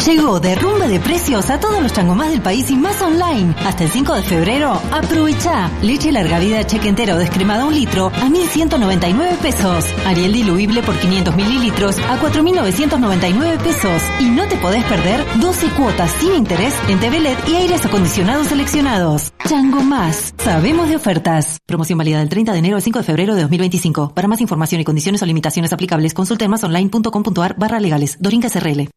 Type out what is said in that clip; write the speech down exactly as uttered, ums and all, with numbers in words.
Llegó derrumbe de precios a todos los changomás del país y más online. Hasta el cinco de febrero, aprovecha. Leche larga vida cheque entero descremada un litro a mil ciento noventa y nueve pesos. Ariel diluible por quinientos mililitros a cuatro mil novecientos noventa y nueve pesos. Y no te podés perder doce cuotas sin interés en T V L E D y aires acondicionados seleccionados. Chango Más. Sabemos de ofertas. Promoción válida del treinta de enero al cinco de febrero de dos mil veinticinco. Para más información y condiciones o limitaciones aplicables, consulte en más online punto com punto a r barra legales. Dorinca S R L.